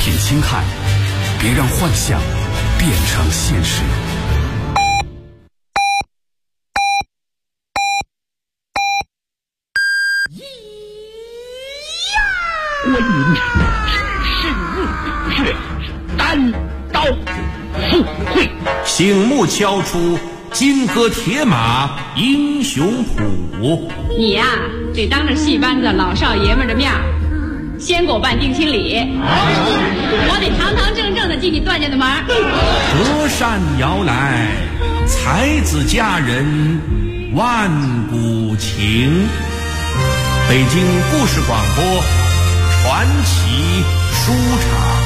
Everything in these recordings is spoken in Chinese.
品心态，别让幻想变成现实。 观音是单刀赴会， 醒目敲出金戈铁马英雄谱。 你呀，得当着戏班子老少爷们的面先给我办定亲礼，我得堂堂正正的进你段家的门。 隔山遥来，才子佳人万古情。北京故事广播传奇书场。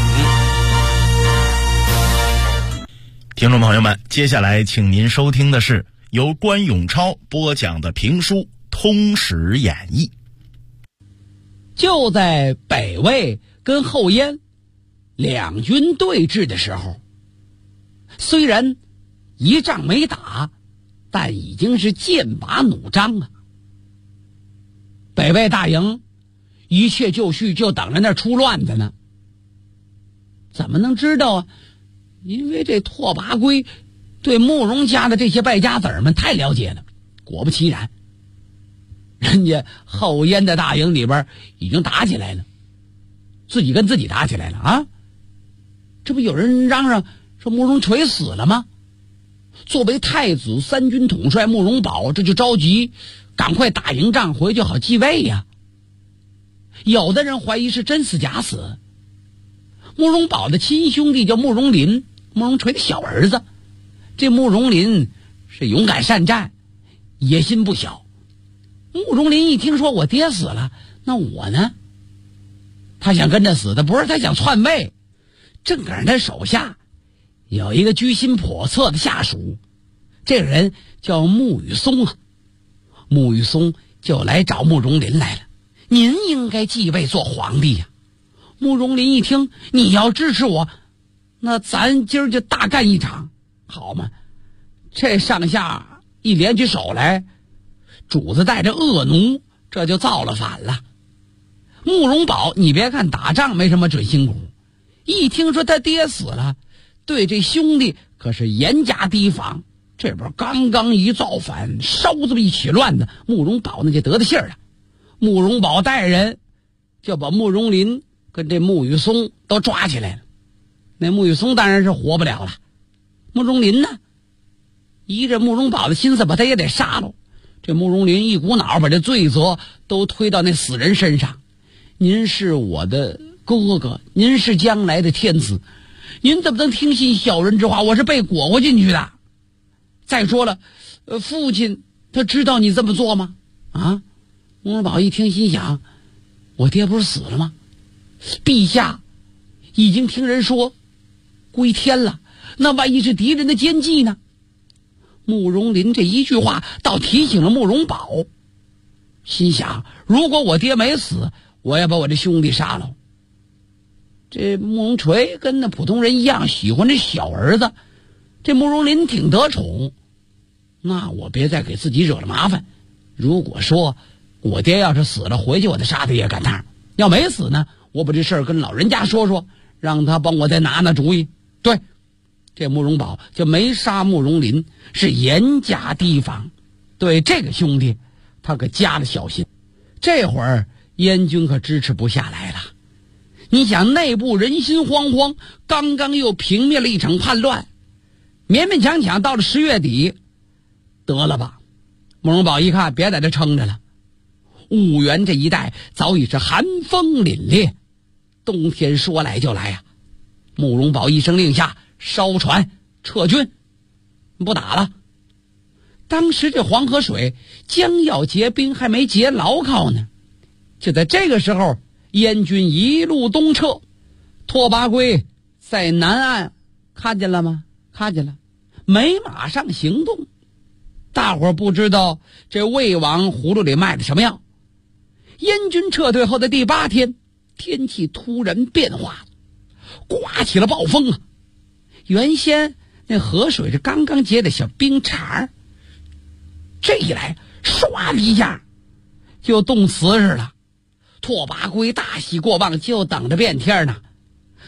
听众朋友们，接下来请您收听的是由关永超播讲的评书《通史演义》。 就在北魏跟后燕两军对峙的时候，虽然一仗没打，但已经是剑拔弩张啊。北魏大营一切就绪，就等着那出乱子呢。怎么能知道啊？因为这拓跋圭对慕容家的这些败家子儿们太了解了。果不其然，人家后燕的大营里边已经打起来了，自己跟自己打起来了啊！这不有人嚷嚷说慕容垂死了吗？作为太子三军统帅慕容宝这就着急，赶快打赢仗回去好继位呀。有的人怀疑是真死假死。慕容宝的亲兄弟叫慕容林，慕容垂的小儿子。这慕容林是勇敢善战，野心不小。慕容林一听说我爹死了，那我呢？他想跟着死的，不是他想篡位。正赶上他手下有一个居心叵测的下属，这个人叫慕羽松啊。慕羽松就来找慕容林来了，您应该继位做皇帝呀。慕容林一听，你要支持我，那咱今儿就大干一场，好吗？这上下一连起手来，主子带着恶奴，这就造了反了。慕容宝，你别看打仗没什么准心骨，一听说他爹死了，对这兄弟可是严加提防。这边刚刚一造反，稍这么一起乱子，慕容宝那就得信儿了。慕容宝带人就把慕容林跟这慕羽松都抓起来了。那慕羽松当然是活不了了。慕容林呢，依着慕容宝的心思，把他也得杀了。这慕容林一股脑把这罪责都推到那死人身上。您是我的哥哥，您是将来的天子，您怎么能听信小人之话？我是被裹过进去的。再说了，父亲他知道你这么做吗？啊？慕容宝一听心想，我爹不是死了吗？陛下已经听人说归天了，那万一是敌人的奸计呢？慕容林这一句话倒提醒了慕容宝，心想如果我爹没死，我要把我这兄弟杀了。这慕容垂跟那普通人一样，喜欢这小儿子，这慕容林挺得宠，那我别再给自己惹了麻烦。如果说我爹要是死了，回去我再杀他也赶趟；要没死呢，我把这事儿跟老人家说说，让他帮我再拿主意。对，这慕容宝就没杀慕容林，是严加提防，对这个兄弟他可加了小心。这会儿燕军可支持不下来了。你想内部人心惶惶，刚刚又平灭了一场叛乱，勉勉强强到了10月底，得了吧。慕容宝一看别在这撑着了，婺源这一带早已是寒风凛冽，冬天说来就来呀。慕容宝一声令下，烧船撤军，不打了。当时这黄河水将要结冰，还没结牢靠呢。就在这个时候，燕军一路东撤，拓跋圭在南岸看见了吗？看见了，没马上行动。大伙儿不知道这魏王葫芦里卖的什么药。燕军撤退后的第8天，天气突然变化，刮起了暴风啊！原先那河水是刚刚结的小冰碴，这一来唰的一下就冻瓷实了。拓跋圭大喜过望，就等着变天呢。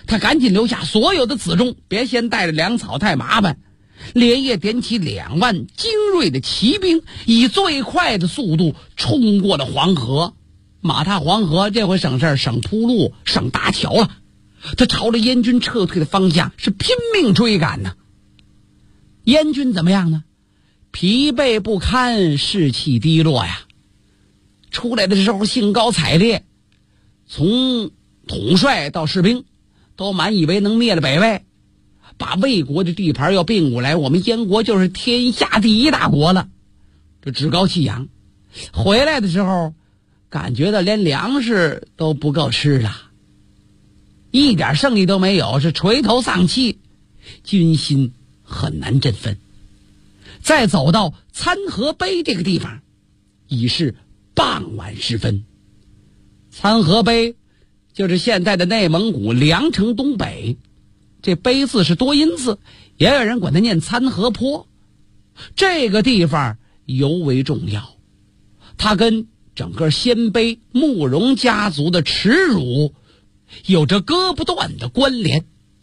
他赶紧留下所有的辎重，别先带着粮草太麻烦，连夜点起2万精锐的骑兵，以最快的速度冲过了黄河。马踏黄河，这回省事儿，省铺路，省搭桥了。他朝着燕军撤退的方向是拼命追赶呢。燕军怎么样呢？疲惫不堪，士气低落呀。出来的时候兴高采烈，从统帅到士兵都满以为能灭了北魏，把魏国的地盘要并过来，我们燕国就是天下第一大国了，这趾高气扬。回来的时候感觉到连粮食都不够吃了，一点胜利都没有，是垂头丧气，军心很难振奋。再走到参河碑这个地方，已是傍晚时分。参河碑就是现在的内蒙古凉城东北，这碑字是多音字，也有人管它念参河坡。这个地方尤为重要，它跟整个鲜卑慕容家族的耻辱有着割不断的关联。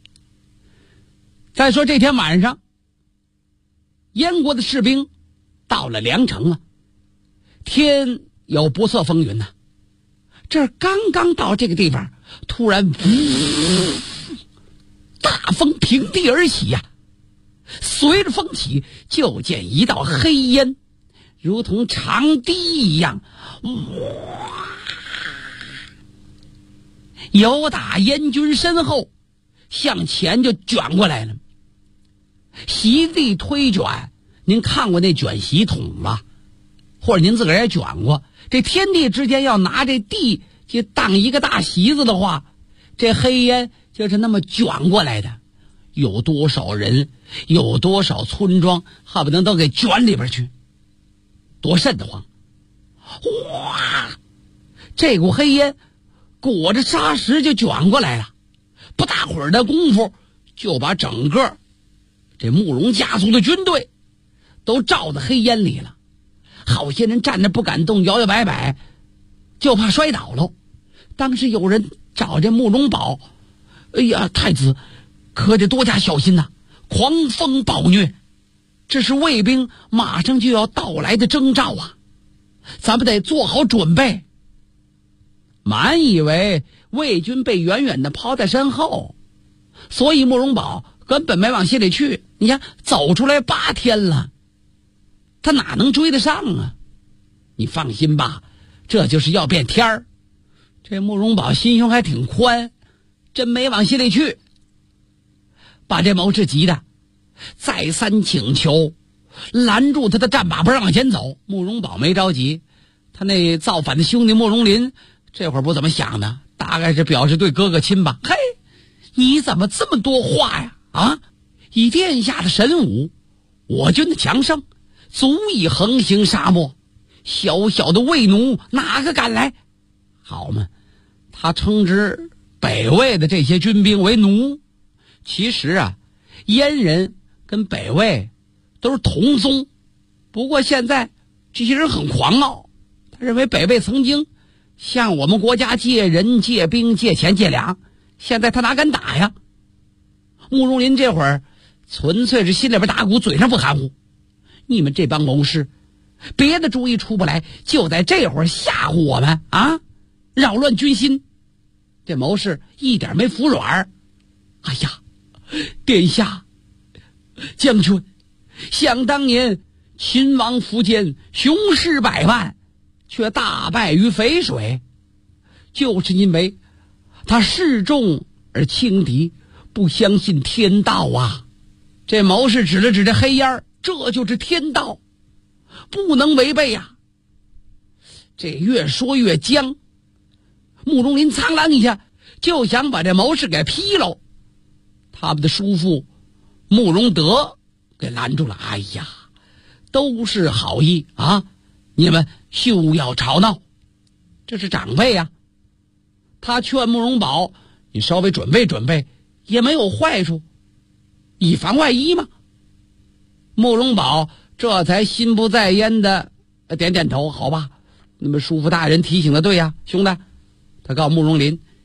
再说这天晚上，燕国的士兵到了凉城了，天有不测风云呐。这刚刚到这个地方，突然大风平地而起呀，随着风起，就见一道黑烟如同长堤一样，由打燕军身后向前就卷过来了。席地推卷，您看过那卷席筒吗？或者您自个儿也卷过？这天地之间要拿这地去当一个大席子的话，这黑烟就是那么卷过来的。有多少人，有多少村庄，恨不得都给卷里边去，多瘆得慌！哇，这股黑烟裹着沙石就卷过来了，不大会儿的功夫就把整个这慕容家族的军队都罩在黑烟里了。好些人站着不敢动，摇摇摆摆，就怕摔倒了。当时有人找这慕容宝，哎呀，太子可得多加小心呐，狂风暴虐，这是魏兵马上就要到来的征兆啊，咱们得做好准备。满以为魏军被远远的抛在身后，所以慕容宝根本没往心里去。你看走出来8天了，他哪能追得上啊？你放心吧，这就是要变天儿。这慕容宝心胸还挺宽，真没往心里去，把这谋士急的再三请求，拦住他的战马不让往前走。慕容宝没着急，他那造反的兄弟慕容林这会儿不怎么想呢，大概是表示对哥哥亲吧。嘿，你怎么这么多话呀？啊，以殿下的神武，我军的强盛足以横行沙漠，小小的魏奴哪个敢来？好嘛，他称之北魏的这些军兵为奴。其实啊，燕人跟北魏都是同宗，不过现在这些人很狂傲，他认为北魏曾经向我们国家借人借兵借钱借粮，现在他哪敢打呀？慕容林这会儿纯粹是心里边打鼓，嘴上不含糊。你们这帮谋士别的主意出不来，就在这会儿吓唬我们啊，扰乱军心。这谋士一点没服软。哎呀，殿下将军，想当年秦王苻坚雄师100万，却大败于淝水，就是因为他示众而轻敌，不相信天道啊。这谋士指了指这黑烟，这就是天道，不能违背呀。这越说越僵，慕容林苍啷一下就想把这谋士给劈喽。他们的叔父慕容德给拦住了。哎呀，都是好意啊，你们休要吵闹，这是长辈啊。他劝慕容宝，你稍微准备准备也没有坏处，以防万一嘛。慕容宝这才心不在焉的点点头，好吧，那么叔父大人提醒的对呀，兄弟。他告诉慕容林，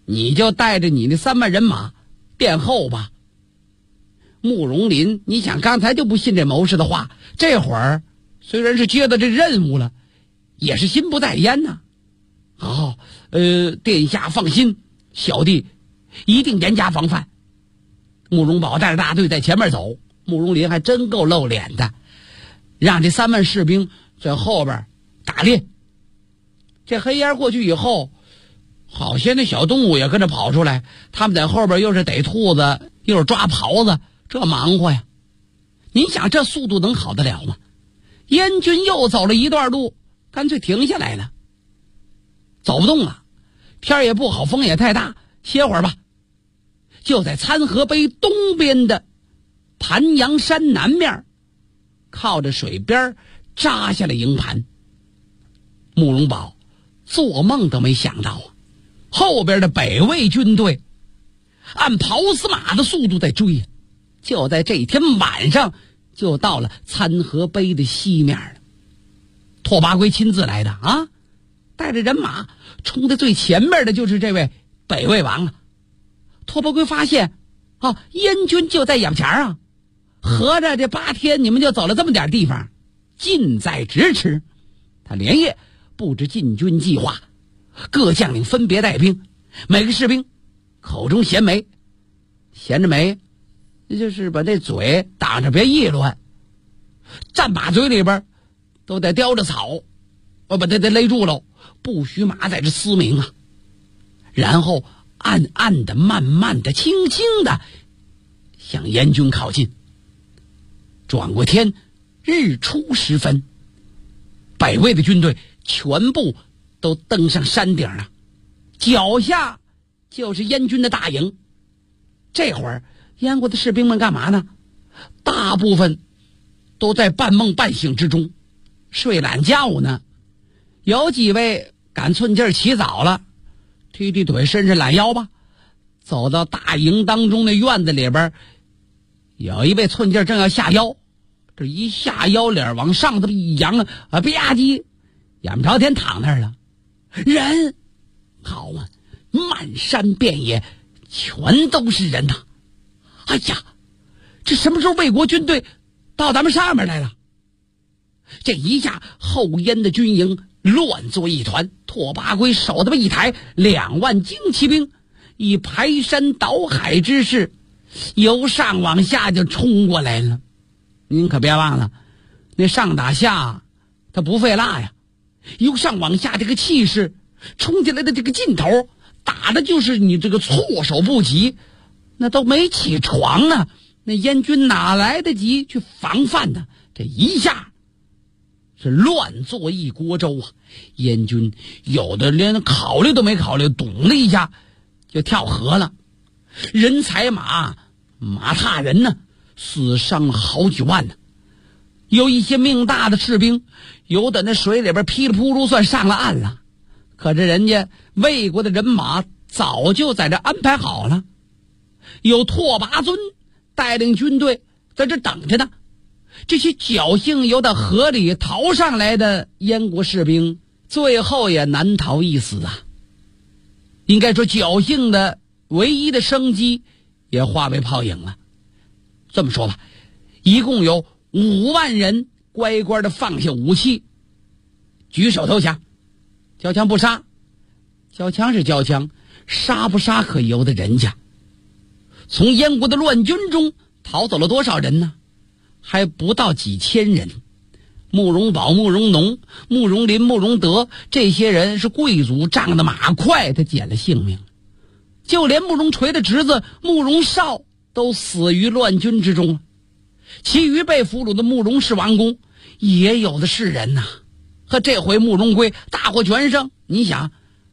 你就带着你那3万人马殿后吧。慕容林，你想刚才就不信这谋士的话，这会儿虽然是接到这任务了，也是心不在焉呐。好，殿下放心，小弟一定严加防范。慕容宝带着大队在前面走，慕容林还真够露脸的，让这3万士兵在后边打猎。这黑烟过去以后，好些那小动物也跟着跑出来，他们在后边又是逮兔子，又是抓狍子，这忙活呀。您想这速度能好得了吗？燕军又走了一段路，干脆停下来了，走不动了，天也不好，风也太大，歇会儿吧。就在参河碑东边的盘阳山南面，靠着水边扎下了营盘。慕容宝做梦都没想到啊，后边的北魏军队按跑死马的速度在追啊，就在这一天晚上就到了参河碑的西面了。拓跋圭亲自来的啊，带着人马冲在最前面的就是这位北魏王啊。拓跋圭发现啊，燕军就在眼前啊，合着这8天你们就走了这么点地方，近在咫尺。他连夜布置进军计划，各将领分别带兵，每个士兵口中衔枚，衔着枚就是把这嘴挡着别议论，战马嘴里边都得叼着草，把它勒住了，不许马在这嘶鸣啊。然后暗暗的、慢慢的、轻轻的向燕军靠近。转过天，日出时分，北魏的军队全部都登上山顶了，脚下就是燕军的大营。这会儿燕国的士兵们干嘛呢？大部分都在半梦半醒之中，睡懒觉呢。有几位赶寸劲儿起早了，踢踢腿，伸伸懒腰吧，走到大营当中的院子里边，有一位寸劲儿正要下腰，这一下腰脸往上这么一扬啊，吧唧，眼不着天躺那儿了。人好嘛，漫山遍野全都是人呐！哎呀，这什么时候魏国军队到咱们上面来了？这一下后燕的军营乱作一团，拓跋圭手这么一抬，2万精骑兵以排山倒海之势由上往下就冲过来了。您可别忘了，那上打下他不费蜡呀，由上往下这个气势冲进来的这个劲头，打的就是你这个措手不及，那都没起床呢，那燕军哪来得及去防范呢？这一下是乱作一锅粥啊！燕军有的连考虑都没考虑，咚的一下就跳河了，人踩马，马踏人呢，死伤好几万呢。有一些命大的士兵，有的那水里边噼里扑噜算上了岸了，可是人家魏国的人马早就在这安排好了，有拓跋尊带领军队在这等着呢。这些侥幸由到河里逃上来的燕国士兵，最后也难逃一死啊。应该说侥幸的唯一的生机也化为泡影了。这么说吧，一共有5万人乖乖的放下武器，举手投降。交枪不杀，交枪是交枪，杀不杀可由得人家。从燕国的乱军中逃走了多少人呢？还不到几千人。慕容宝、慕容农、慕容林、慕容德这些人是贵族仗的马快，他捡了性命。就连慕容垂的侄子慕容绍都死于乱军之中了。其余被俘虏的慕容氏王公也有的是人呐。和这回慕容圭大获全胜，你想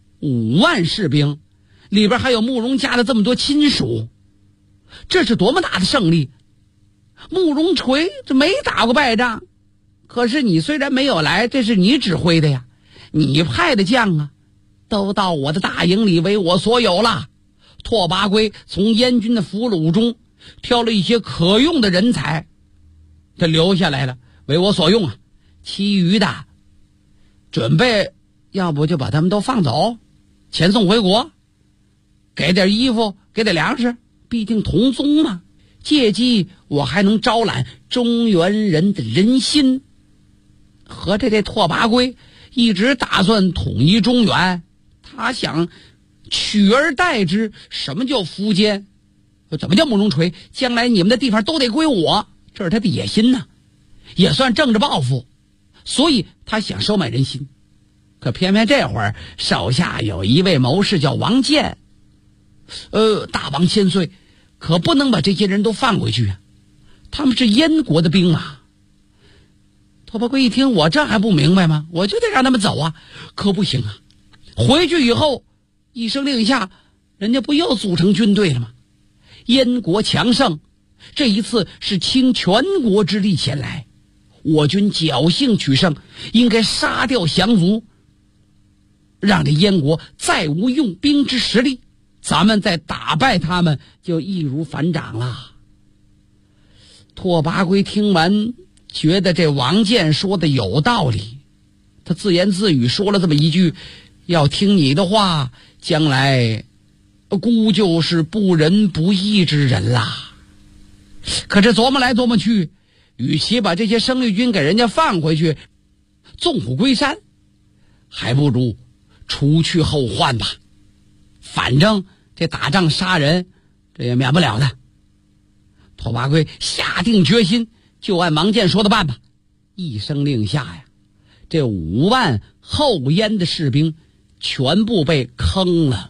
5万士兵里边还有慕容家的这么多亲属，这是多么大的胜利！慕容垂这没打过败仗，可是你虽然没有来，这是你指挥的呀，你派的将啊，都到我的大营里为我所有了。拓跋圭从燕军的俘虏中挑了一些可用的人才，他留下来了，为我所用啊。其余的准备要不就把他们都放走，遣送回国。 给点衣服，给点粮食，毕竟同宗嘛。借机我还能招揽中原人的人心。合着这拓跋圭一直打算统一中原，他想取而代之。什么叫苻坚？怎么叫慕容垂？将来你们的地方都得归我，这是他的野心呢，也算政治抱负。所以他想收买人心。可偏偏这会儿手下有一位谋士叫王建，大王千岁，可不能把这些人都放回去啊，他们是燕国的兵啊。拓跋圭一听，我这还不明白吗？我就得让他们走啊。可不行啊，回去以后一声令下，人家不又组成军队了吗？燕国强盛，这一次是倾全国之力前来，我军侥幸取胜，应该杀掉降卒，让这燕国再无用兵之实力，咱们再打败他们就易如反掌了。拓跋圭听完，觉得这王建说的有道理，他自言自语说了这么一句：要听你的话，将来孤就是不仁不义之人啦。可是琢磨来琢磨去，与其把这些生力军给人家放回去，纵虎归山，还不如除去后患吧。反正这打仗杀人，这也免不了的。拓跋圭下定决心，就按王建说的办吧。一声令下呀，这5万后燕的士兵全部被坑了。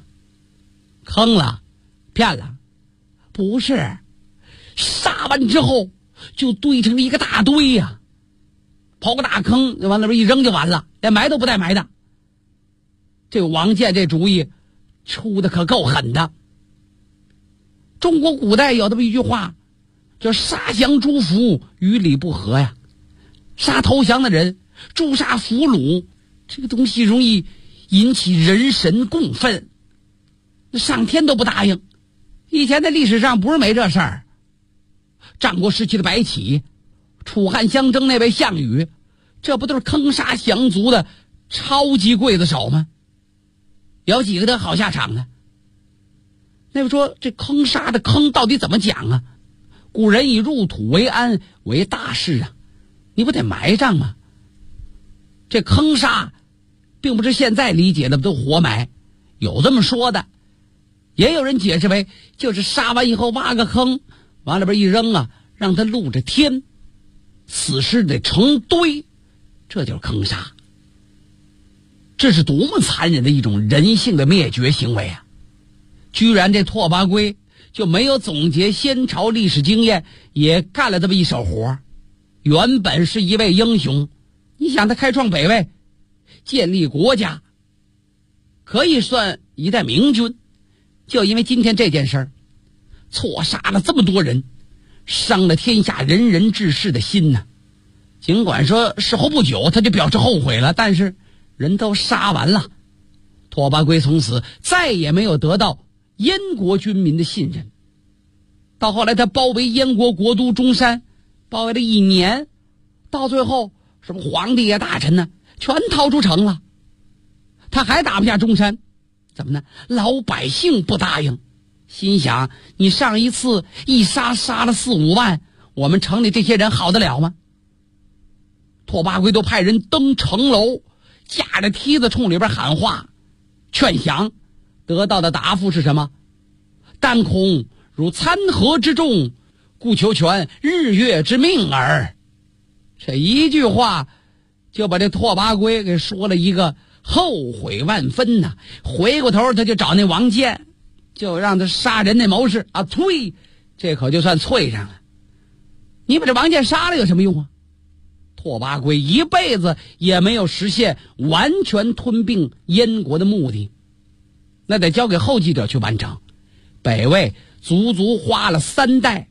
骗了？不是，杀完之后就堆成了一个大堆呀，刨个大坑，往那边一扔就完了，连埋都不带埋的。这王建这主意出的可够狠的。中国古代有这么一句话，叫杀降诛俘，于理不合呀。杀投降的人，诛杀俘虏，这个东西容易引起人神共愤，上天都不答应。以前在历史上不是没这事儿，战国时期的白起，楚汉相争那位项羽，这不都是坑杀降卒的超级刽子手吗？有几个得好下场呢？那么说这坑杀的坑到底怎么讲啊？古人以入土为安为大事啊，你不得埋葬吗？这坑杀并不是现在理解的都活埋，有这么说的，也有人解释为就是杀完以后挖个坑，往里边一扔啊，让它露着天，死尸得成堆，这就是坑杀。这是多么残忍的一种人性的灭绝行为啊！居然这拓跋圭就没有总结先朝历史经验，也干了这么一手活。原本是一位英雄，你想他开创北魏，建立国家，可以算一代明君，就因为今天这件事儿，错杀了这么多人，伤了天下仁人志士的心呢。尽管说事后不久他就表示后悔了，但是人都杀完了，拓跋圭从此再也没有得到燕国军民的信任。到后来他包围燕国国都中山，包围了1年，到最后什么皇帝啊大臣呢全逃出城了，他还打不下中山。怎么呢？老百姓不答应，心想你上一次一杀了4、5万，我们城里这些人好得了吗？拓跋圭都派人登城楼，架着梯子冲里边喊话劝降，得到的答复是什么？但恐如参河之众，故求全日月之命耳。这一句话就把这拓跋圭给说了一个后悔万分呐！回过头他就找那王建，就让他杀人那谋士啊！呸，这可就算脆上了。你把这王建杀了有什么用啊？拓跋圭一辈子也没有实现完全吞并燕国的目的，那得交给后继者去完成。北魏足足花了3代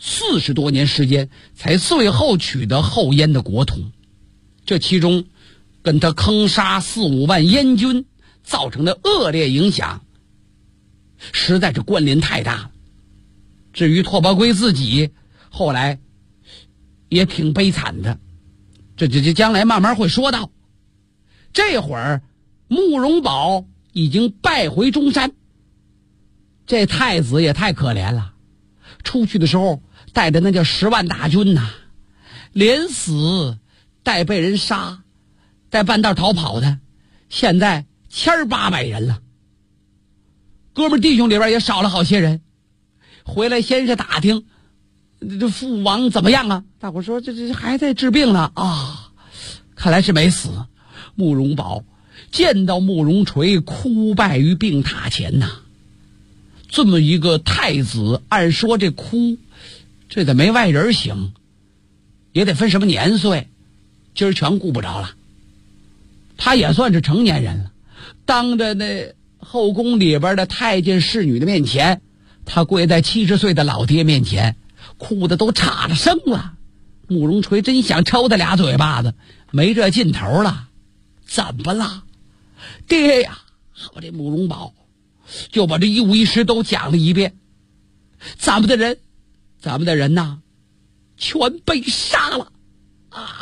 40多年时间，才最后取得后燕的国统。这其中跟他坑杀4、5万燕军造成的恶劣影响，实在是关联太大了。至于拓跋圭自己，后来也挺悲惨的，这将来慢慢会说到。这会儿慕容宝已经败回中山， 这太子也太可怜了，出去的时候带着那叫10万大军呐，连死带被人杀，带半道逃跑的，现在1800人了。哥们弟兄里边也少了好些人，回来先是打听这父王怎么样啊？大伙说这还在治病呢啊，看来是没死。慕容宝见到慕容垂哭败于病榻前呐，这么一个太子，按说这哭这得没外人行，也得分什么年岁，今儿全顾不着了。他也算是成年人了，当着那后宫里边的太监侍女的面前，他跪在70岁的老爹面前，哭得都岔了声了。慕容垂真想抽他2嘴巴子，没这劲头了。怎么了？爹呀！我这慕容宝就把这一五一十都讲了一遍。咱们的人呐，全被杀了啊！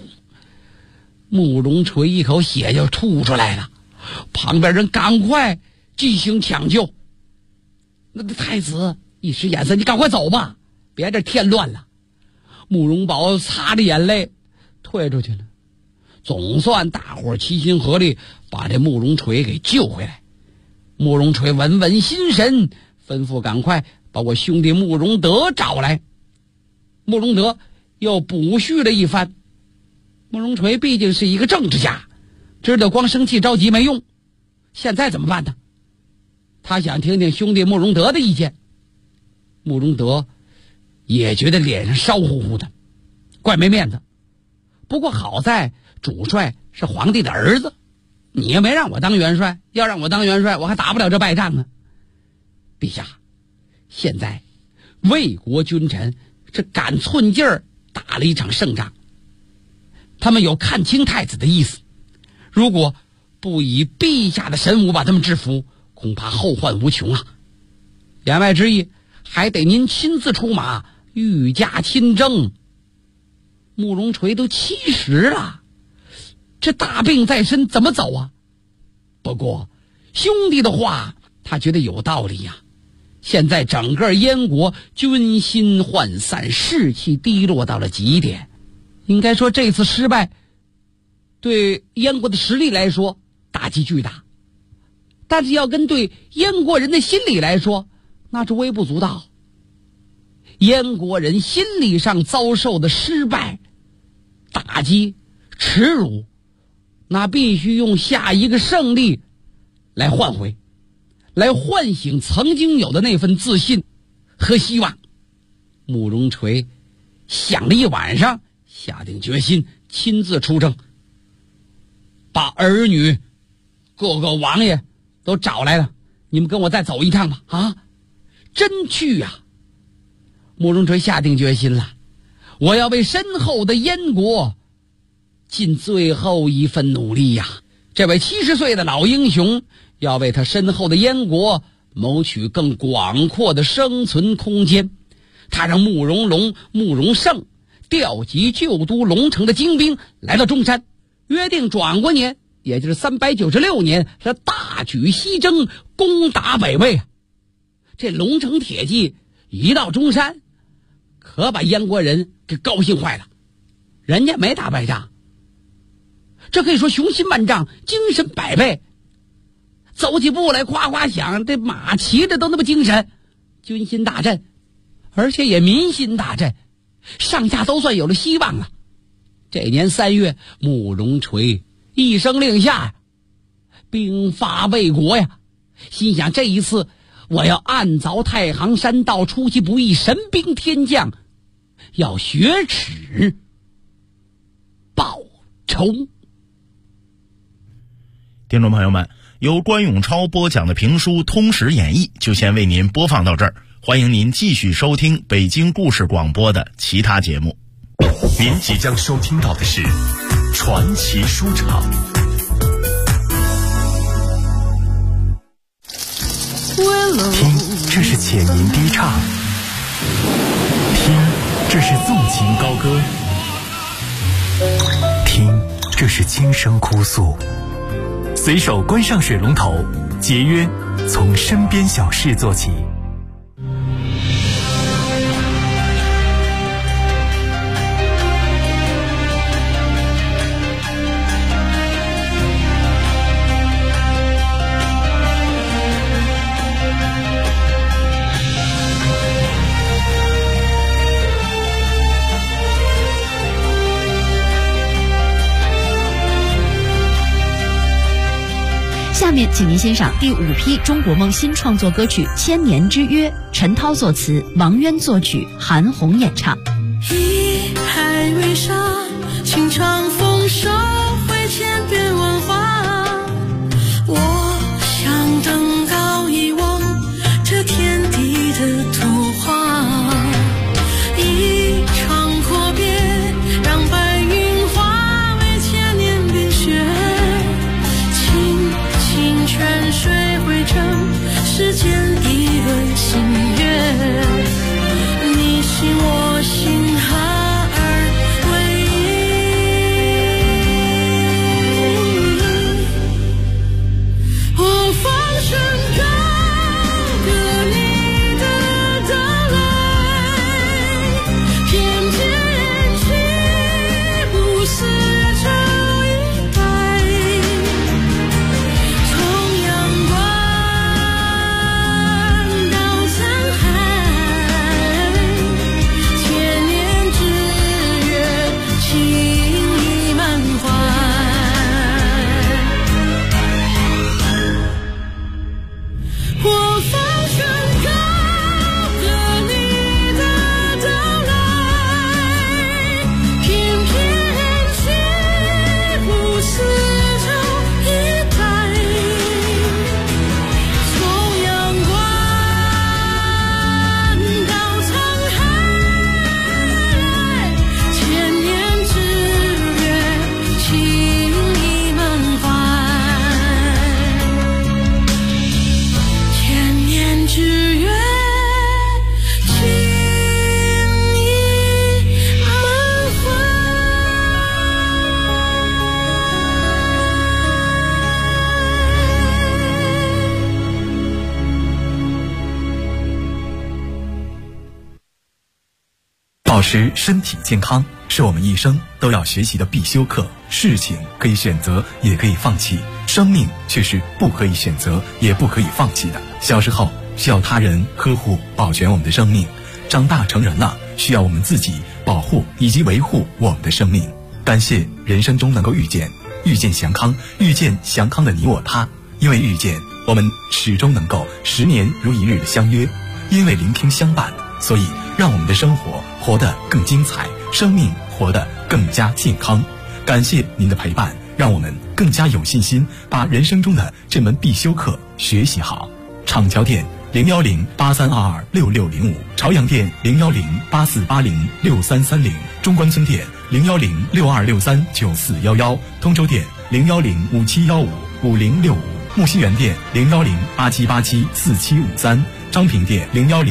慕容垂一口血就吐出来了，旁边人赶快进行抢救。那太子一时眼色，你赶快走吧，别这添乱了。慕容宝擦着眼泪退出去了。总算大伙齐心合力把这慕容垂给救回来。慕容垂稳稳心神，吩咐赶快把我兄弟慕容德找来。慕容德又补叙了一番。慕容垂毕竟是一个政治家，知道光生气着急没用，现在怎么办呢？他想听听兄弟慕容德的意见。慕容德也觉得脸上烧乎乎的，怪没面子。不过好在主帅是皇帝的儿子，你也没让我当元帅，要让我当元帅我还打不了这败仗呢。陛下，现在魏国君臣是赶寸劲儿打了一场胜仗，他们有看清太子的意思，如果不以陛下的神武把他们制服，恐怕后患无穷啊。言外之意，还得您亲自出马，御驾亲征。慕容垂都70了，这大病在身怎么走啊？不过兄弟的话他觉得有道理呀。现在整个燕国军心涣散，士气低落到了极点，应该说这次失败对燕国的实力来说打击巨大，但是要跟对燕国人的心理来说那是微不足道。燕国人心理上遭受的失败、打击、耻辱，那必须用下一个胜利来换回，来唤醒曾经有的那份自信和希望。慕容垂想了一晚上，下定决心亲自出征，把儿女各个王爷都找来了，你们跟我再走一趟吧。啊，真去呀！慕容垂下定决心了，我要为身后的燕国尽最后一份努力呀。这位70岁的老英雄要为他身后的燕国谋取更广阔的生存空间。他让慕容龙、慕容盛调集旧都龙城的精兵来到中山，约定转过年，也就是396年，是大举西征，攻打北魏。这龙城铁骑一到中山，可把燕国人给高兴坏了。人家没打败仗，这可以说雄心万丈，精神百倍，走起步来夸夸响，这马骑着都那么精神，军心大振，而且也民心大振，上下都算有了希望了。这年3月，慕容垂一声令下，兵发魏国呀，心想这一次我要暗凿太行山道，出其不意，神兵天降，要雪耻报仇。 听众朋友们，由关永超播讲的评书《通史演义》就先为您播放到这儿，欢迎您继续收听北京故事广播的其他节目。 您即将收听到的是传奇书场。听，这是浅吟低唱；听，这是纵情高歌；听，这是轻声哭诉。随手关上水龙头，节约从身边小事做起。 下面请您欣赏第5批中国梦新创作歌曲《千年之约》，陈涛作词，王渊作曲，韩红演唱。 一海为沙，情长风收回千变万化。我想登高一望这天地的图画，一场阔别，让白云化为千年冰雪。泉水汇成世间一轮新月，你心我心哈而为一。我放声高歌你的到来，翩翩起舞似热潮一代。 保持身体健康是我们一生都要学习的必修课。事情可以选择，也可以放弃，生命却是不可以选择，也不可以放弃的。小时候需要他人呵护保全我们的生命，长大成人了需要我们自己保护以及维护我们的生命。感谢人生中能够遇见祥康，遇见祥康的你我他。因为遇见，我们始终能够10年如一日的相约；因为聆听相伴，所以让我们的生活活得更精彩，生命活得更加健康。感谢您的陪伴，让我们更加有信心把人生中的这门必修课学习好。厂桥店01083226605，朝阳店01084806330，中关村店01062639411，通州店01057155065，木樨园店01087874753，张平店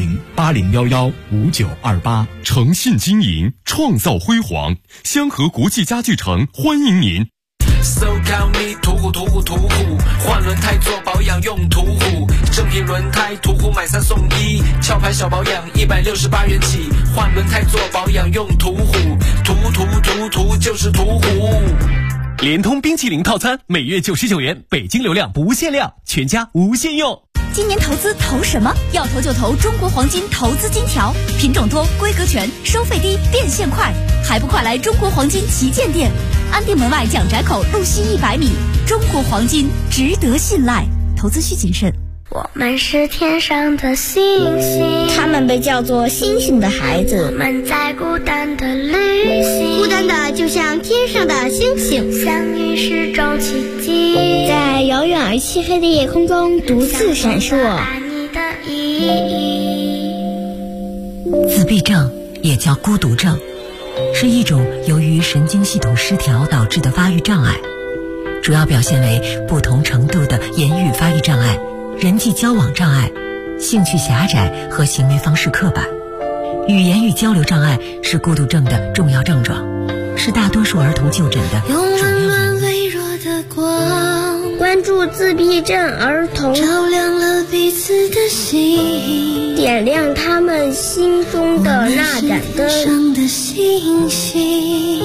01080115928。 诚信经营，创造辉煌。香河国际家具城欢迎您。 So call me 途虎，换轮胎做保养用途虎，正品轮胎途虎买3送1，壳牌小保养168元起，换轮胎做保养用途虎，途就是途虎。 联通冰淇淋套餐每月99元，北京流量不限量，全家无限用。 今年投资投什么？要投就投中国黄金投资金条，品种多，规格全，收费低，变现快，还不快来中国黄金旗舰店？安定门外蒋宅口路西100米，中国黄金值得信赖，投资需谨慎。 我们是天上的星星， 他们被叫做星星的孩子。 我们在孤单的旅行， 孤单的就像天上的星星， 相遇是种奇迹， 在遥远而漆黑的夜空中独自闪烁。 爱你的意义。 自闭症也叫孤独症，是一种由于神经系统失调导致的发育障碍，主要表现为不同程度的言语发育障碍、人际交往障碍、兴趣狭窄和行为方式刻板。语言与交流障碍是孤独症的重要症状，是大多数儿童就诊的主要原因。 用温暖微弱的光， 关注助自闭症儿童， 照亮了彼此的心， 点亮他们心中的那盏灯。 上的星星。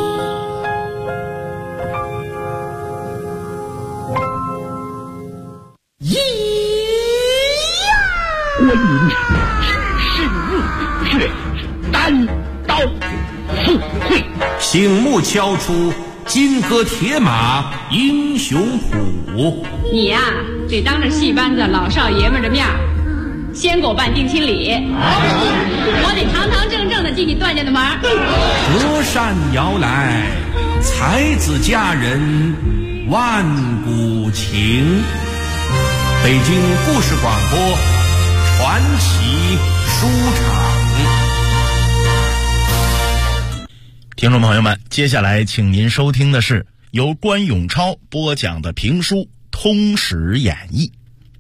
观音是日月单刀赴会， 醒目敲出金戈铁马英雄谱。 你呀，得当着戏班子老少爷们的面先给我办定亲礼，我得堂堂正正的进你段家的门。 隔山摇来，才子佳人万古情。北京故事广播传奇书场。 听众朋友们，接下来请您收听的是由关永超播讲的评书《通史演义》。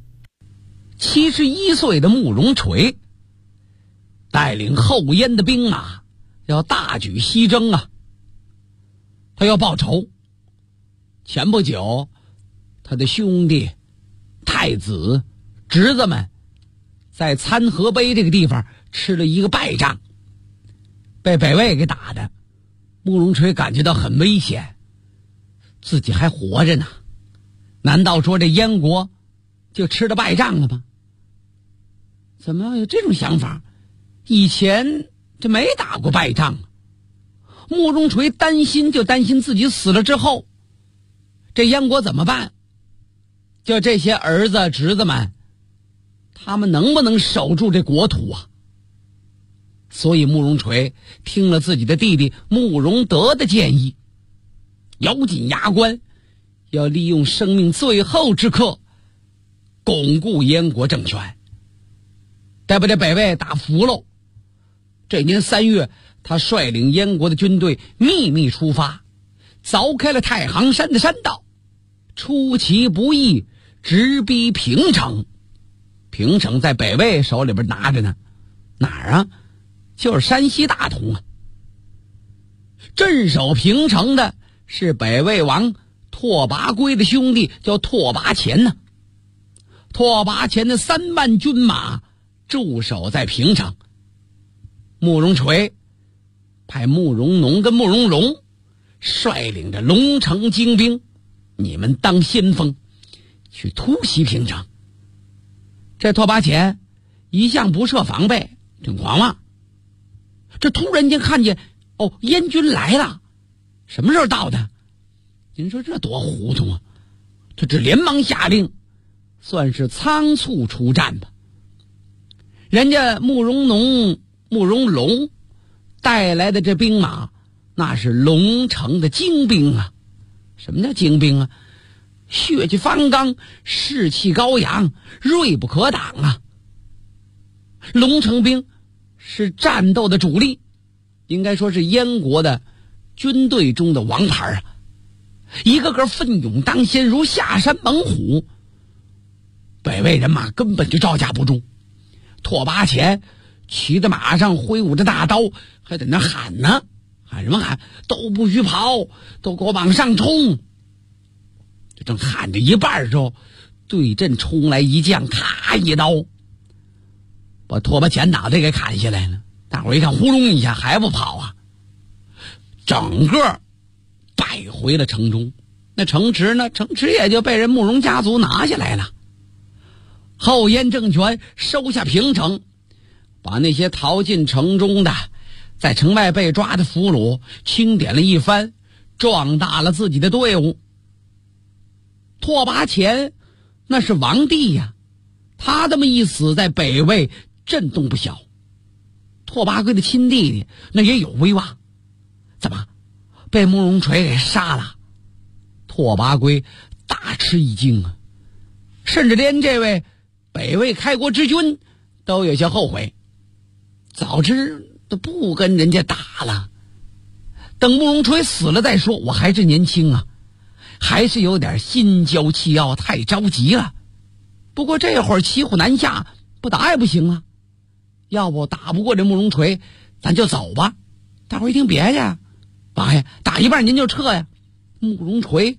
71岁的慕容垂带领后燕的兵马要大举西征啊，他要报仇。前不久他的兄弟太子侄子们在参河碑这个地方吃了一个败仗，被北魏给打的。慕容垂感觉到很危险，自己还活着呢，难道说这燕国就吃了败仗了吗？怎么有这种想法？以前这没打过败仗。慕容垂担心自己死了之后这燕国怎么办，就这些儿子侄子们他们能不能守住这国土啊？所以慕容垂听了自己的弟弟慕容德的建议，咬紧牙关，要利用生命最后之刻巩固燕国政权。待把这北魏打服了，这年3月，他率领燕国的军队秘密出发，凿开了太行山的山道，出其不意直逼平城。平城在北魏手里边拿着呢，哪儿啊？就是山西大同啊。镇守平城的是北魏王拓跋圭的兄弟，叫拓跋虔呢。拓跋虔的3万军马驻守在平城。慕容垂派慕容农跟慕容荣率领着龙城精兵，你们当先锋去突袭平城。这拓跋虔一向不设防备，挺狂妄。这突然间看见燕军来了，什么时候到的？您说这多糊涂啊！他只连忙下令，算是仓促出战吧。人家慕容农、慕容龙带来的这兵马，那是龙城的精兵啊。什么叫精兵啊？血气方刚，士气高扬，锐不可挡啊。龙城兵是战斗的主力，应该说是燕国的军队中的王牌啊，一个个奋勇当先，如下山猛虎。北魏人马根本就招架不住。拓跋虔骑着马上，挥舞着大刀，还在那喊呢，喊什么喊？都不许跑，都给我往上冲！就正喊着一半的时候，对阵冲来一将，咔一刀把拓跋虔脑袋给砍下来了。大伙一看，呼隆一下，还不跑啊？整个败回了城中。那城池呢？城池也就被人慕容家族拿下来了。后燕政权收下平城，把那些逃进城中的，在城外被抓的俘虏清点了一番，壮大了自己的队伍。拓跋虔那是王帝呀，他这么一死，在北魏震动不小。拓跋圭的亲弟弟那也有威望，怎么被慕容垂给杀了？拓跋圭大吃一惊啊，甚至连这位北魏开国之君都有些后悔，早知都不跟人家打了，等慕容垂死了再说。我还是年轻啊，还是有点心焦气傲，太着急了。不过这会儿骑虎难下，不打也不行啊。要不打不过这慕容垂，咱就走吧。大伙一听别呀，王爷打一半您就撤呀。慕容垂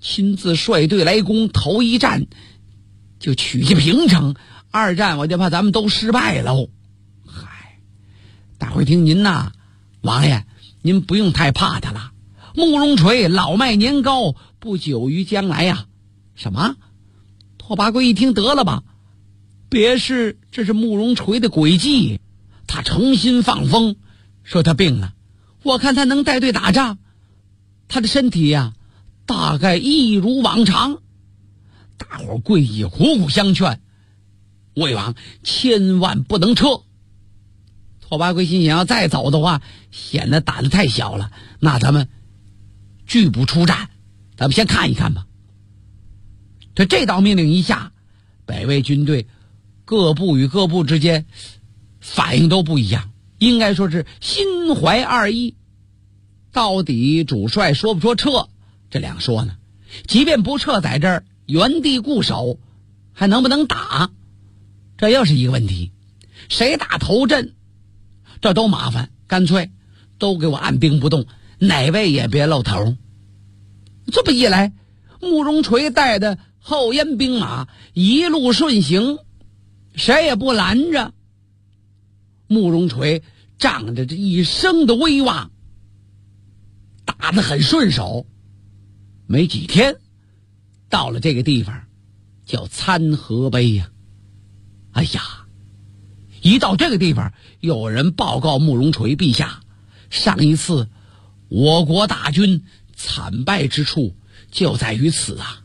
亲自率队来攻，头一战就取下平城，二战我就怕咱们都失败喽。嗨，大伙听您呐，王爷您不用太怕他了，慕容垂老迈年高，不久于将来呀。什么？拓跋圭一听，得了吧，别是这是慕容垂的诡计，他重新放风说他病了，我看他能带队打仗，他的身体呀大概一如往常。大伙跪地苦苦相劝，魏王千万不能撤。拓跋圭心想，要再走的话显得胆子太小了，那咱们拒不出战，咱们先看一看吧。这道命令一下，北魏军队各部与各部之间反应都不一样，应该说是心怀二意。到底主帅说不说撤，这两说呢。即便不撤，在这儿原地固守，还能不能打，这又是一个问题。谁打头阵，这都麻烦，干脆都给我按兵不动，哪位也别露头。这么一来，慕容垂带的后燕兵马一路顺行，谁也不拦着。慕容垂仗着这一生的威望，打得很顺手。没几天到了这个地方，叫参合碑呀。哎呀，一到这个地方，有人报告慕容垂陛下，上一次我国大军惨败之处就在于此啊！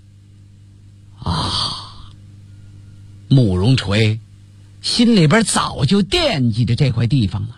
慕容垂心里边早就惦记着这块地方了。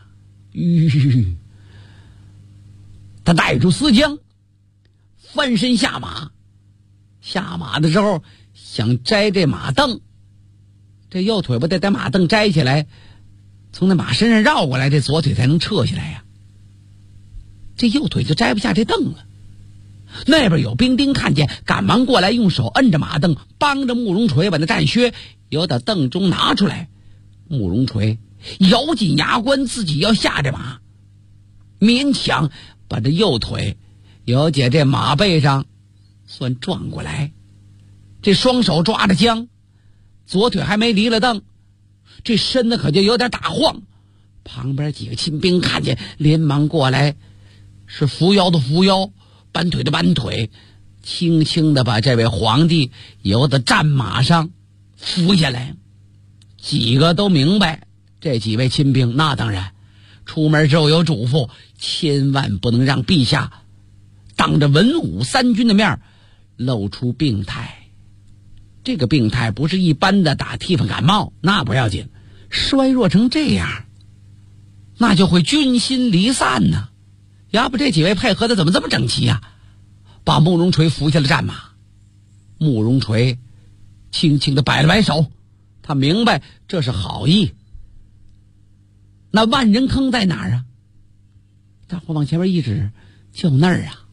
他带住丝缰，翻身下马。下马的时候想摘这马镫，这右腿不得把马镫摘起来，从那马身上绕过来，这左腿才能撤下来呀。这右腿就摘不下这镫了。那边有兵丁看见，赶忙过来，用手摁着马镫，帮着慕容垂把那战靴由他镫中拿出来。慕容垂咬紧牙关，自己要下这马，勉强把这右腿由姐这马背上算转过来，这双手抓着缰，左腿还没离了镫，这身子可就有点打晃。旁边几个亲兵看见，连忙过来，是扶腰的扶腰，扳腿的扳腿，轻轻地把这位皇帝由他战马上扶下来。几个都明白，这几位亲兵那当然出门之后有嘱咐，千万不能让陛下当着文武三军的面露出病态。这个病态不是一般的打替风感冒，那不要紧，衰弱成这样，那就会军心离散呢。要不这几位配合的怎么这么整齐呀？把慕容垂扶下了战马。慕容垂轻轻地摆了摆手，他明白这是好意。那万人坑在哪儿啊？大伙往前面一指，就那儿啊。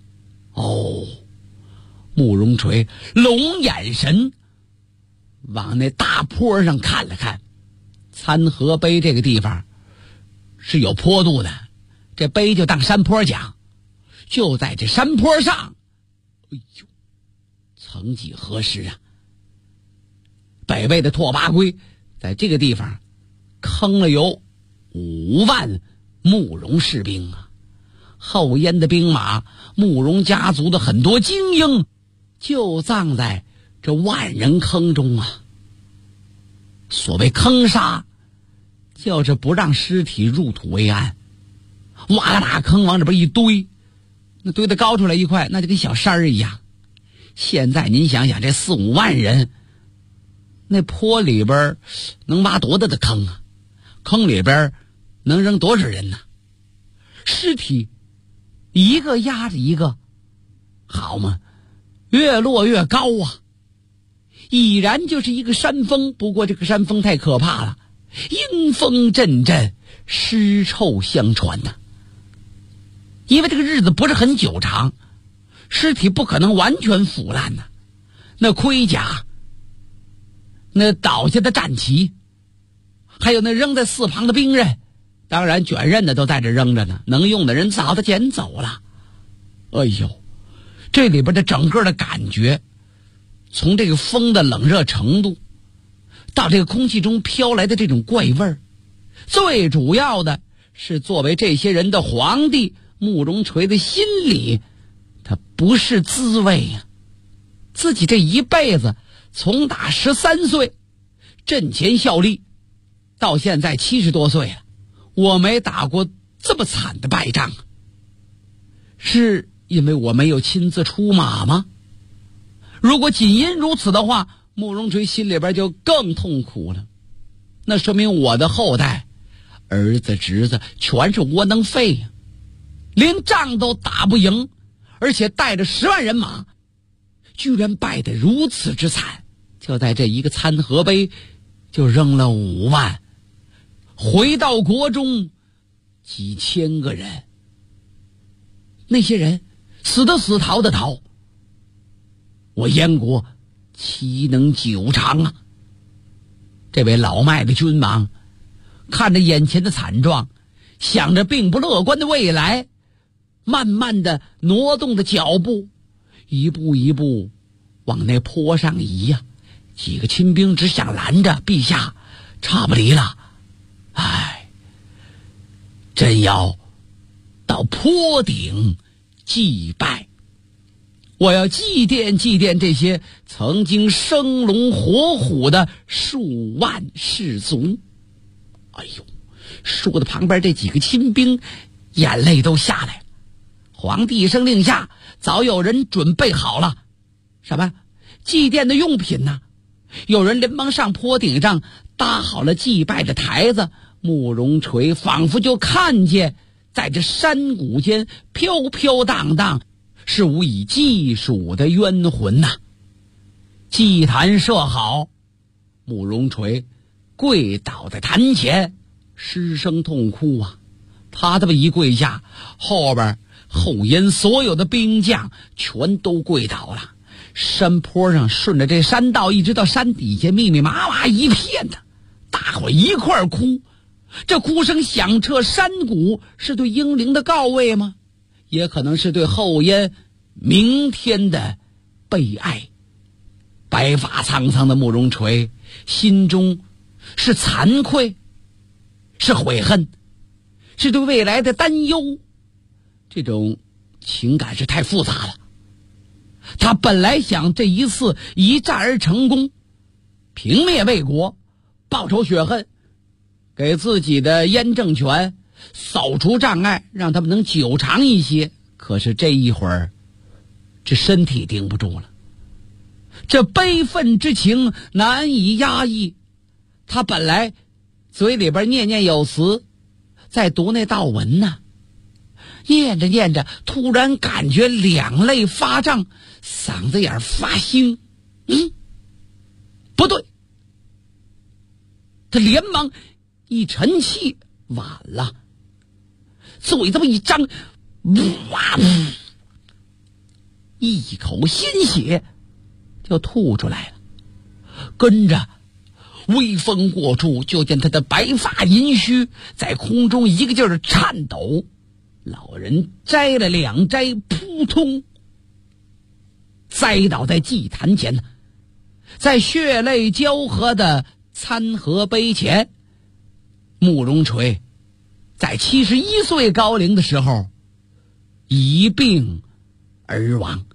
慕容垂龙眼神往那大坡上看了看。参合碑这个地方是有坡度的，这碑就当山坡讲，就在这山坡上。曾几何时啊，北魏的拓跋圭在这个地方坑了有5万慕容士兵啊。后燕的兵马，慕容家族的很多精英就葬在这万人坑中啊。所谓坑杀，就是不让尸体入土为安，挖个大坑往里边一堆，那堆得高出来一块，那就跟小山儿一样。现在您想想，这4、5万人，那坡里边能挖多大的坑啊？坑里边能扔多少人呢？尸体一个压着一个，好嘛，越落越高啊！已然就是一个山峰，不过这个山峰太可怕了，阴风阵阵，尸臭相传呐。因为这个日子不是很久长，尸体不可能完全腐烂呐。那盔甲，那倒下的战旗，还有那扔在四旁的兵刃，当然卷刃的都在这扔着呢，能用的人早都捡走了。哎呦， 这里边的整个的感觉，从这个风的冷热程度，到这个空气中飘来的这种怪味儿，最主要的是作为这些人的皇帝，慕容垂的心里他不是滋味呀。自己这一辈子从打13岁阵前效力到现在70多岁了，我没打过这么惨的败仗，是因为我没有亲自出马吗？如果仅因如此的话，慕容垂心里边就更痛苦了。那说明我的后代儿子侄子全是窝囊废呀，连仗都打不赢，而且带着10万人马，居然败得如此之惨。就在这一个参合杯就扔了5万，回到国中几千个人，那些人死的死，逃的逃，我燕国岂能久长啊？这位老迈的君王看着眼前的惨状，想着并不乐观的未来，慢慢的挪动的脚步，一步一步往那坡上移呀。几个亲兵只想拦着，陛下差不离了，真要到坡顶祭拜，我要祭奠祭奠这些曾经生龙活虎的数万士卒。哎呦，说的旁边这几个亲兵眼泪都下来了。皇帝一声令下，早有人准备好了什么祭奠的用品呢？有人连忙上坡顶上搭好了祭拜的台子。慕容垂仿佛就看见在这山谷间飘飘荡荡，是无以计数的冤魂呐。祭坛设好，慕容垂跪倒在坛前，失声痛哭啊。他这么一跪下，后边后燕所有的兵将全都跪倒了。山坡上顺着这山道一直到山底下，密密麻麻一片的，大伙一块儿哭。这哭声响彻山谷，是对英灵的告慰吗？也可能是对后燕明天的悲哀。白发苍苍的慕容垂心中是惭愧，是悔恨，是对未来的担忧，这种情感是太复杂了。他本来想这一次一战而成功，平灭魏国，报仇雪恨，给自己的燕政权扫除障碍，让他们能久长一些。可是这一会儿，这身体顶不住了，这悲愤之情难以压抑。他本来嘴里边念念有词，在读那悼文呢，念着念着，突然感觉两肋发胀，嗓子眼发腥。不对，他连忙一沉气，晚了，嘴这么一张，哇，一口鲜血就吐出来了。跟着微风过处，就见他的白发银须在空中一个劲儿的颤抖。老人摘了2摘，扑通栽倒在祭坛前，在血泪交合的参合碑前。慕容垂在71岁高龄的时候一病而亡。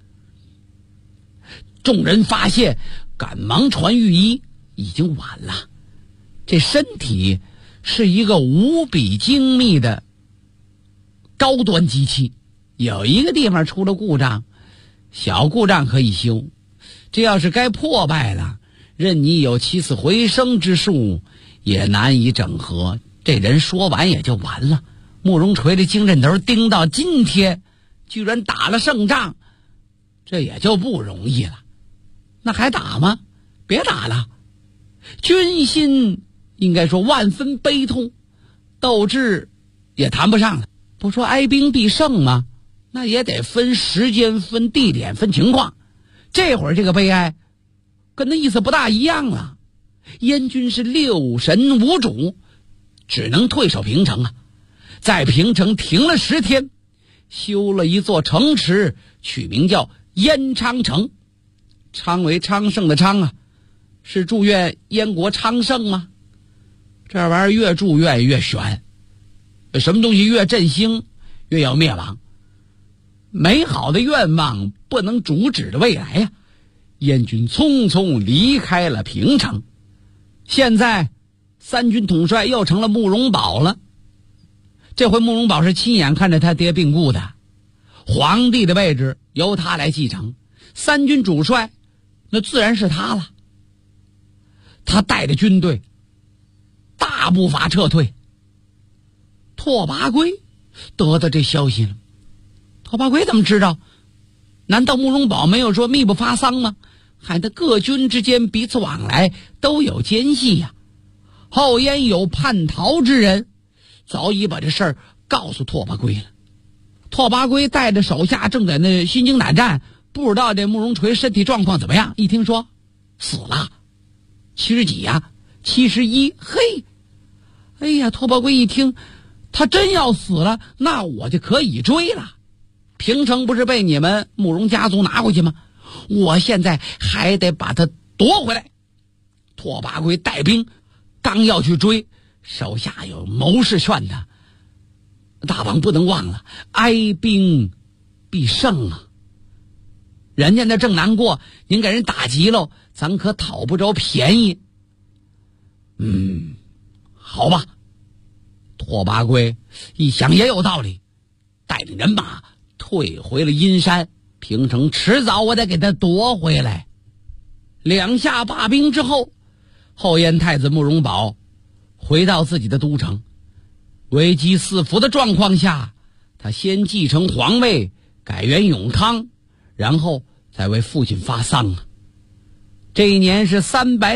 众人发现，赶忙传御医，已经晚了。这身体是一个无比精密的高端机器，有一个地方出了故障，小故障可以修，这要是该破败了，任你有起死回生之术，也难以整合。这人说完也就完了。慕容垂的精神头盯到今天，居然打了胜仗，这也就不容易了。那还打吗？别打了。军心应该说万分悲痛，斗志也谈不上了。不说哀兵必胜吗？那也得分时间、分地点、分情况。这会儿这个悲哀跟那意思不大一样了。燕军是6神无主，只能退守平城啊。在平城停了10天，修了一座城池，取名叫燕昌城，昌为昌盛的昌啊，是祝愿燕国昌盛吗？这玩意儿越祝愿越悬，什么东西越振兴越要灭亡。美好的愿望不能阻止的未来呀！燕军匆匆离开了平城，现在三军统帅又成了慕容宝了。这回慕容宝是亲眼看着他爹病故的，皇帝的位置由他来继承，三军主帅那自然是他了。他带着军队大步伐撤退。拓跋圭得到这消息了。拓跋圭怎么知道？难道慕容宝没有说密不发丧吗？害得各军之间彼此往来都有奸细呀。后燕有叛逃之人，早已把这事儿告诉拓跋圭了。拓跋圭带着手下正在那心惊胆战，不知道这慕容垂身体状况怎么样。一听说死了，70几呀，71，嘿，哎呀，拓跋圭一听他真要死了，那我就可以追了。平城不是被你们慕容家族拿回去吗？我现在还得把他夺回来。拓跋圭带兵刚要去追，手下有谋士劝他，大王不能忘了，哀兵必胜啊！人家那正难过，您给人打急了，咱可讨不着便宜。好吧。拓跋圭一想也有道理，带领人马退回了阴山。平城迟早我得给他夺回来。两下罢兵之后，后燕太子慕容宝回到自己的都城。危机四伏的状况下，他先继承皇位，改元永康，然后再为父亲发丧啊。这一年是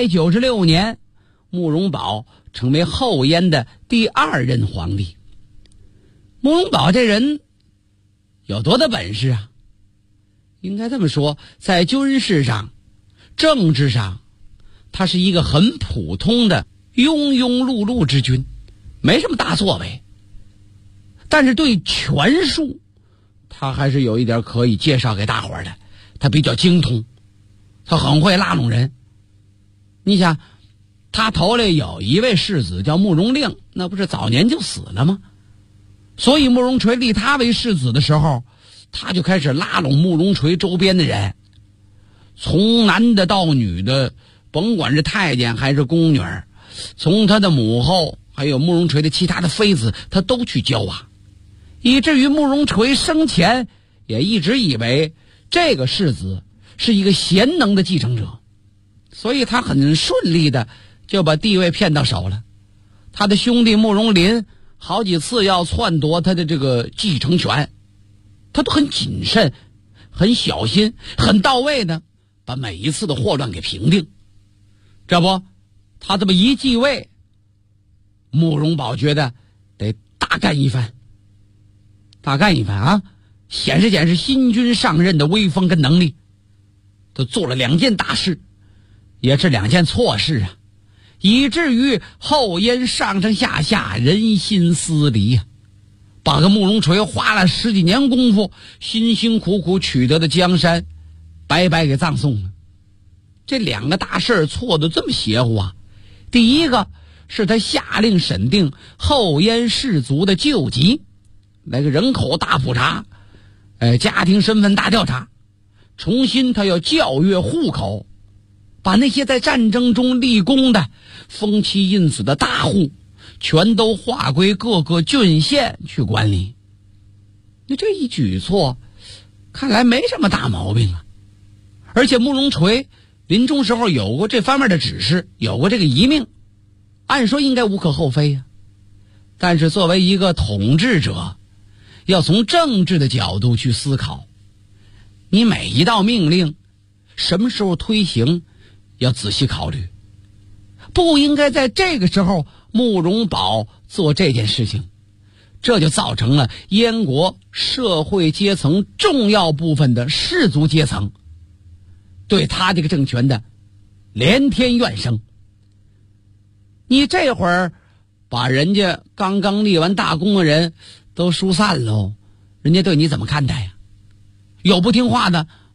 396年，慕容宝成为后燕的第2任皇帝。慕容宝这人有多大本事啊？应该这么说，在军事上、政治上，他是一个很普通的庸庸碌碌之君，没什么大作为。但是对权术，他还是有一点可以介绍给大伙儿的。他比较精通，他很会拉拢人。你想，他头里有一位世子叫慕容令，那不是早年就死了吗？所以慕容垂立他为世子的时候，他就开始拉拢慕容垂周边的人，从男的到女的，甭管是太监还是宫女，从他的母后还有慕容垂的其他的妃子，他都去交往，以至于慕容垂生前也一直以为这个世子是一个贤能的继承者，所以他很顺利的就把地位骗到手了。他的兄弟慕容林好几次要篡夺他的这个继承权，他都很谨慎、很小心、很到位的把每一次的祸乱给平定。这不，他这么一继位，慕容宝觉得得大干一番啊，显示新君上任的威风跟能力。都做了2件大事，也是2件错事啊，以至于后燕上上下下人心思离啊，把个慕容垂花了10几年功夫辛辛苦苦取得的江山白白给葬送了。这2个大事错得这么邪乎啊！第一个是他下令审定后燕氏族的旧籍，来个人口大普查，家庭身份大调查，重新他要校阅户口，把那些在战争中立功的封妻印子的大户全都划归各个郡县去管理。那这一举措看来没什么大毛病啊，而且慕容垂临终时候有过这方面的指示，有过这个遗命，按说应该无可厚非呀。但是作为一个统治者，要从政治的角度去思考，你每一道命令什么时候推行要仔细考虑，不应该在这个时候慕容宝做这件事情，这就造成了燕国社会阶层重要部分的士族阶层对他这个政权的连天怨声。你这会儿把人家刚刚立完大功的人都疏散喽，人家对你怎么看待呀？有不听话的，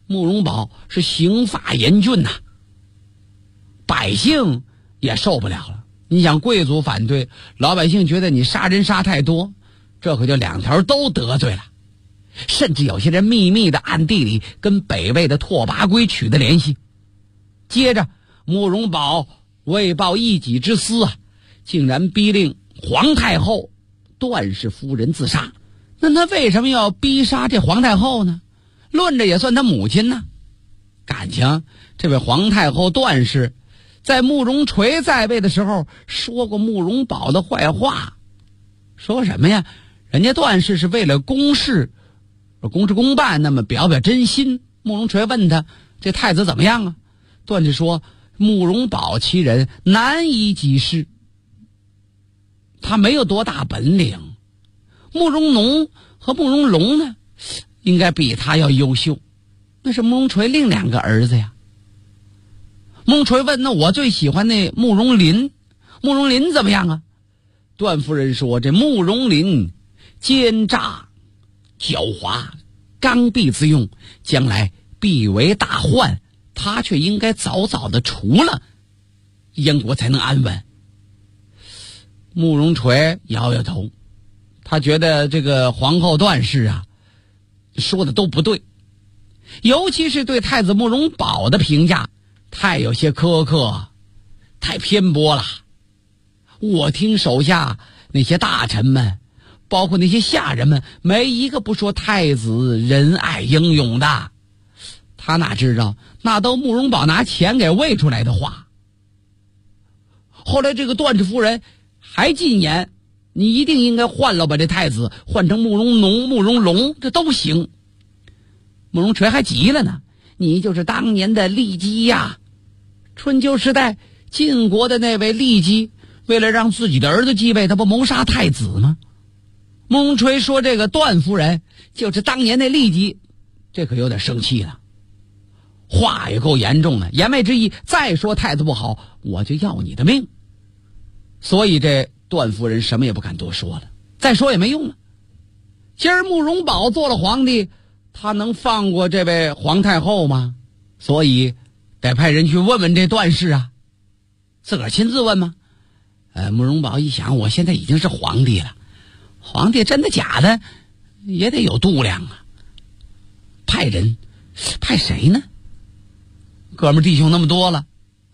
慕容宝是刑罚严峻呐，百姓也受不了了。你想贵族反对，老百姓觉得你杀人杀太多，这可就两条都得罪了。甚至有些人秘密的暗地里跟北魏的拓跋圭取得联系。接着慕容宝为报一己之私啊，竟然逼令皇太后段氏夫人自杀。那他为什么要逼杀这皇太后呢？论着也算他母亲呢。感情这位皇太后段氏在慕容垂在位的时候说过慕容宝的坏话。说什么呀？人家段氏是为了公事公事公办，那么表表真心。慕容垂问他这太子怎么样啊？段氏说慕容宝其人难以济事，他没有多大本领。慕容农和慕容龙呢，应该比他要优秀。那是慕容垂另两个儿子呀。慕容垂问，那我最喜欢那慕容林，慕容林怎么样啊？段夫人说这慕容林奸诈狡猾，刚愎自用，将来必为大患，他却应该早早的除了，燕国才能安稳。慕容垂摇摇头，他觉得这个皇后段氏啊说的都不对，尤其是对太子慕容宝的评价太有些苛刻，太偏颇了。我听手下那些大臣们，包括那些下人们，没一个不说太子仁爱英勇的。他哪知道那都慕容宝拿钱给喂出来的话。后来这个段氏夫人还进言，你一定应该换了把这太子换成慕容农、慕容龙，这都行。慕容垂还急了呢，你就是当年的骊姬呀，春秋时代晋国的那位骊姬，为了让自己的儿子继位，他不谋杀太子吗？慕容垂说这个段夫人就是当年那骊姬，这可有点生气了，话也够严重的，言外之意再说太子不好，我就要你的命。所以这段夫人什么也不敢多说了，再说也没用了。今儿慕容宝做了皇帝，他能放过这位皇太后吗？所以得派人去问问这段氏啊。自个儿亲自问吗？慕容宝一想，我现在已经是皇帝了，皇帝真的假的也得有度量啊。派人，派谁呢？哥们弟兄那么多了，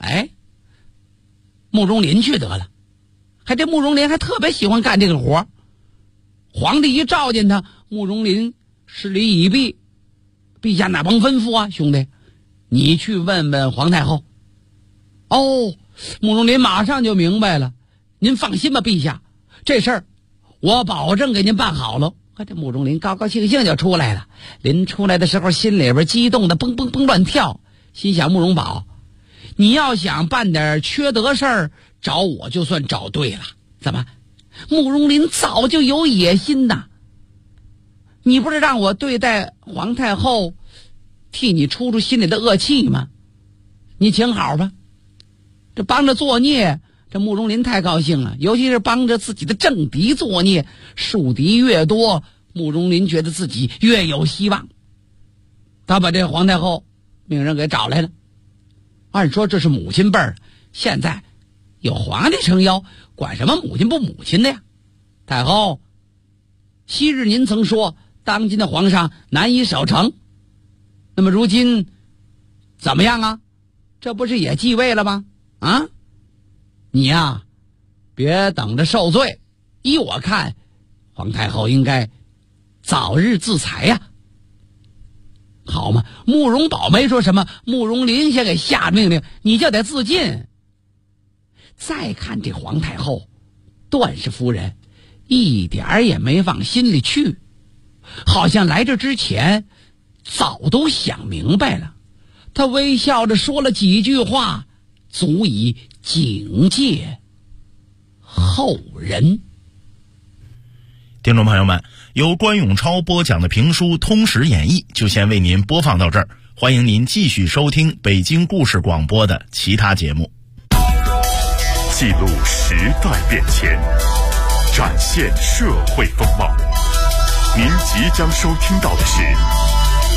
慕容林去得了。还这慕容林还特别喜欢干这个活，皇帝一召见他，慕容林施礼已毕，陛下哪甭吩咐啊，兄弟，你去问问皇太后。哦，慕容林马上就明白了，您放心吧，陛下，这事儿我保证给您办好了。这慕容林高高兴兴就出来了，临出来的时候心里边激动的蹦蹦蹦乱跳，心想慕容宝，你要想办点缺德事儿，找我就算找对了。怎么，慕容林早就有野心呐？你不是让我对待皇太后，替你出心里的恶气吗？你请好吧。这帮着作孽，这慕容林太高兴了，尤其是帮着自己的政敌作孽，树敌越多，慕容林觉得自己越有希望。他把这皇太后命人给找来了。按说这是母亲辈儿，现在有皇帝撑腰，管什么母亲不母亲的呀？太后，昔日您曾说当今的皇上难以守成，那么如今怎么样啊？这不是也继位了吗？啊，你呀，别等着受罪。依我看，皇太后应该早日自裁呀。好嘛，慕容宝没说什么，慕容林先给下命令，你就得自尽。再看这皇太后段氏夫人，一点儿也没往心里去，好像来这之前早都想明白了。她微笑着说了几句话，足以警戒后人。 听众朋友们，由关永超播讲的评书《通史演义》就先为您播放到这儿，欢迎您继续收听北京故事广播的其他节目。 记录时代变迁，展现社会风貌。您即将收听到的是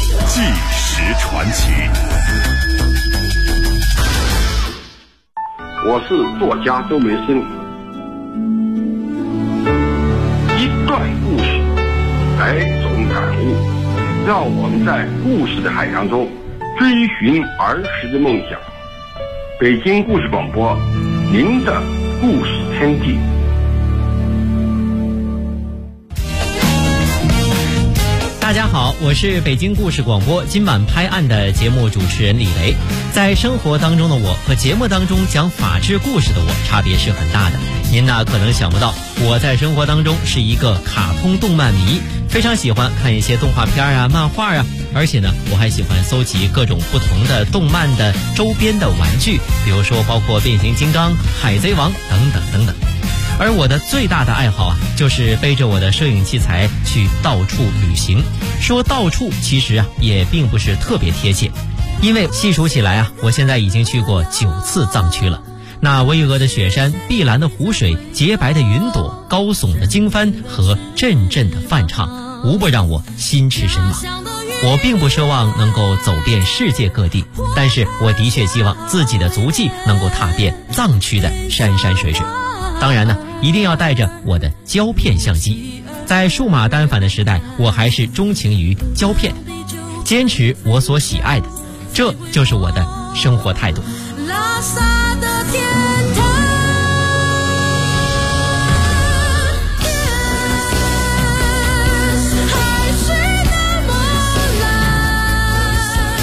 纪实传奇。 我是作家周梅生。一段故事，百种感悟，让我们在故事的海洋中追寻儿时的梦想。北京故事广播，您的故事天地。 大家好，我是北京故事广播今晚拍案的节目主持人李维。在生活当中的我和节目当中讲法治故事的我差别是很大的。您呢可能想不到，我在生活当中是一个卡通动漫迷，非常喜欢看一些动画片啊、漫画啊，而且呢我还喜欢搜集各种不同的动漫的周边的玩具，比如说包括变形金刚、海贼王等等等等。而我的最大的爱好啊，就是背着我的摄影器材去到处旅行。说到处其实啊也并不是特别贴切，因为细数起来啊，我现在已经去过9次藏区了。那巍峨的雪山、碧蓝的湖水、洁白的云朵、高耸的经幡和阵阵的梵唱，无不让我心驰神往。我并不奢望能够走遍世界各地，但是我的确希望自己的足迹能够踏遍藏区的山山水水。当然呢，一定要带着我的胶片相机。在数码单反的时代，我还是钟情于胶片，坚持我所喜爱的，这就是我的生活态度。拉萨的天堂，海水那么蓝。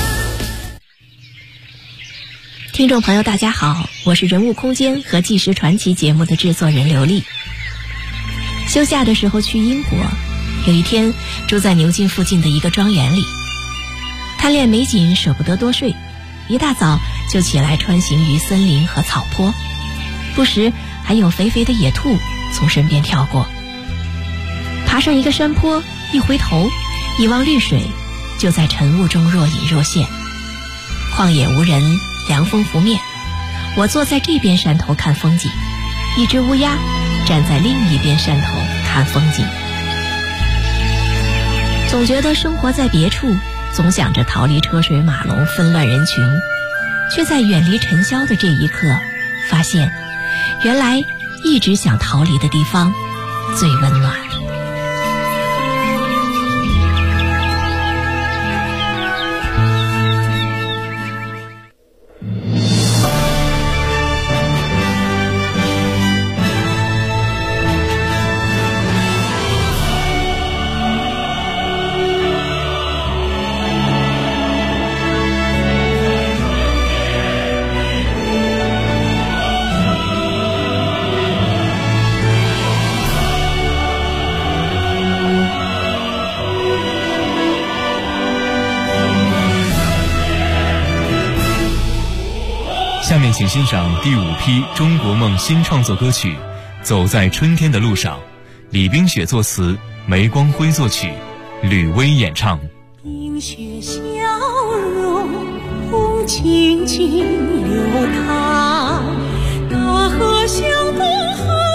听众朋友大家好，我是人物空间和纪实传奇节目的制作人刘丽。休假的时候去英国，有一天住在牛津附近的一个庄园里，贪恋美景舍不得多睡，一大早就起来穿行于森林和草坡，不时还有肥肥的野兔从身边跳过。爬上一个山坡，一回头一望绿水，就在晨雾中若隐若现。旷野无人，凉风拂面，我坐在这边山头看风景，一只乌鸦站在另一边山头看风景。总觉得生活在别处，总想着逃离车水马龙、纷乱人群，却在远离尘嚣的这一刻，发现原来一直想逃离的地方最温暖。 下面请欣赏第5批中国梦新创作歌曲《走在春天的路上》，李冰雪作词，梅光辉作曲，吕薇演唱。 冰雪消融，风轻轻流淌，大河向东河